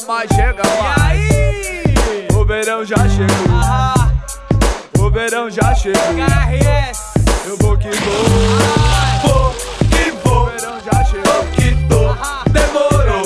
mais, chega mais. E aí? O verão já chegou. O verão já chegou. KRS. Eu vou que vou. Vou que vou. O verão já chegou. Vou que tô. Demorou.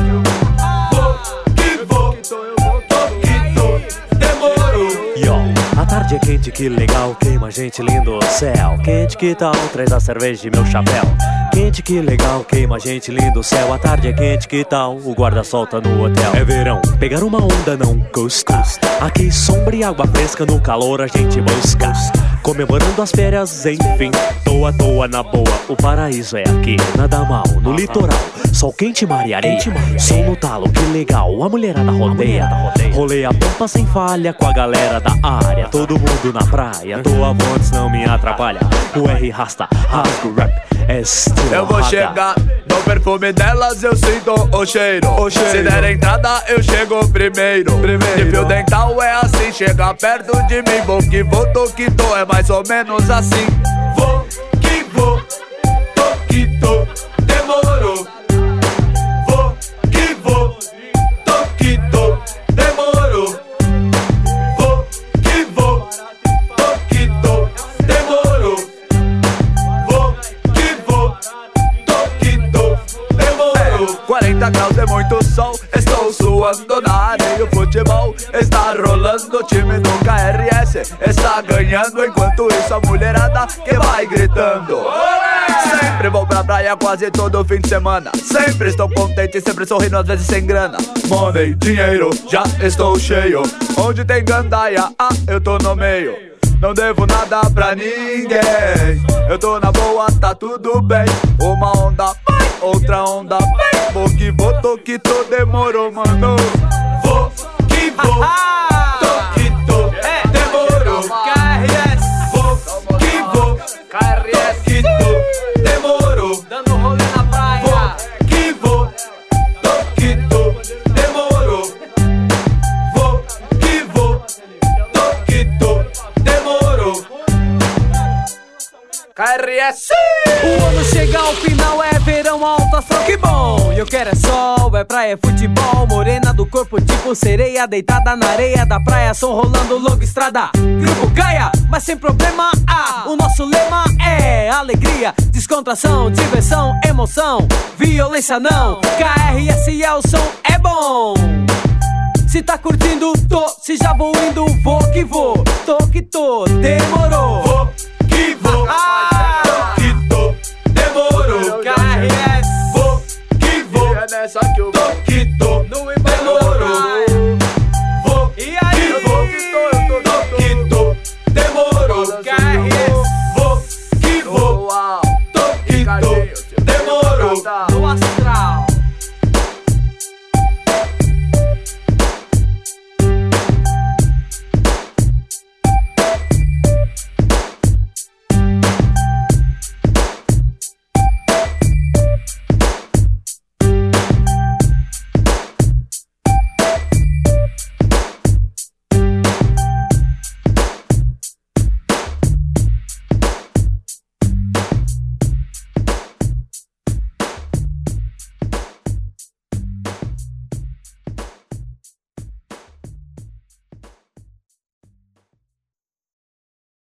Vou que vou. Eu vou que tô. Demorou. Yo, a tarde é quente, que legal, clima, gente lindo, céu. Quente que tal, traz a cerveja e meu chapéu. Quente que legal, queima, gente lindo, céu. A tarde é quente, que tal, o guarda solta no hotel. É verão, pegar uma onda não custa. Aqui sombra e água fresca, no calor a gente busca. Comemorando as férias, enfim, tô à toa na boa. O paraíso é aqui, nada mal, no litoral. Sol quente, mar e areia, som no talo, que legal, a mulherada rodeia. Rolei a pampa sem falha com a galera da área. Todo mundo na praia, tô avante, não me atrapalha. O R rasta, rasgo rap, é estilo. Eu vou chegar, no perfume delas eu sinto o cheiro. Se der entrada eu chego primeiro. De fio dental é assim, chega perto de mim. Vou que vou, tô que tô, é mais ou menos assim. Vou que vou, tô que tô, demorou. Vou que vou, tô que tô, demorou. Vou que vou, tô que tô, demorou. Vou que vou, tô que tô, demorou. 40 graus é muito sol, estou suando na areia. O futebol está rolando, o time do KRS está ganhando. Enquanto isso a mulherada que vai gritando. Sempre vou pra praia quase todo fim de semana. Sempre estou contente, sempre sorrindo, às vezes sem grana. Money, dinheiro, já estou cheio. Onde tem gandaia, eu tô no meio. Não devo nada pra ninguém. Eu tô na boa, tá tudo bem. Uma onda vai, outra onda vem. Vou que vou, tô que tô, demorou, mano. Vou que vou, tô que tô, demorou. KRS. Vou que vou, KRS. tô que tô, demorou. Dando rolê na praia. Vou que vou, tô que tô, demorou. Vou que vou, tô que tô, demorou. KRS. O ano chega ao final, é verão, alto astral, que bom. E eu quero é sol, é praia, é futebol. Morena do corpo tipo sereia, deitada na areia da praia, som rolando, longa estrada. Grupo Gaia, mas sem problema. O nosso lema é alegria, descontração, diversão, emoção, violência não. KRS é o som, é bom. Se tá curtindo, tô. Se já vou indo, vou que vou. Tô que tô, demorou.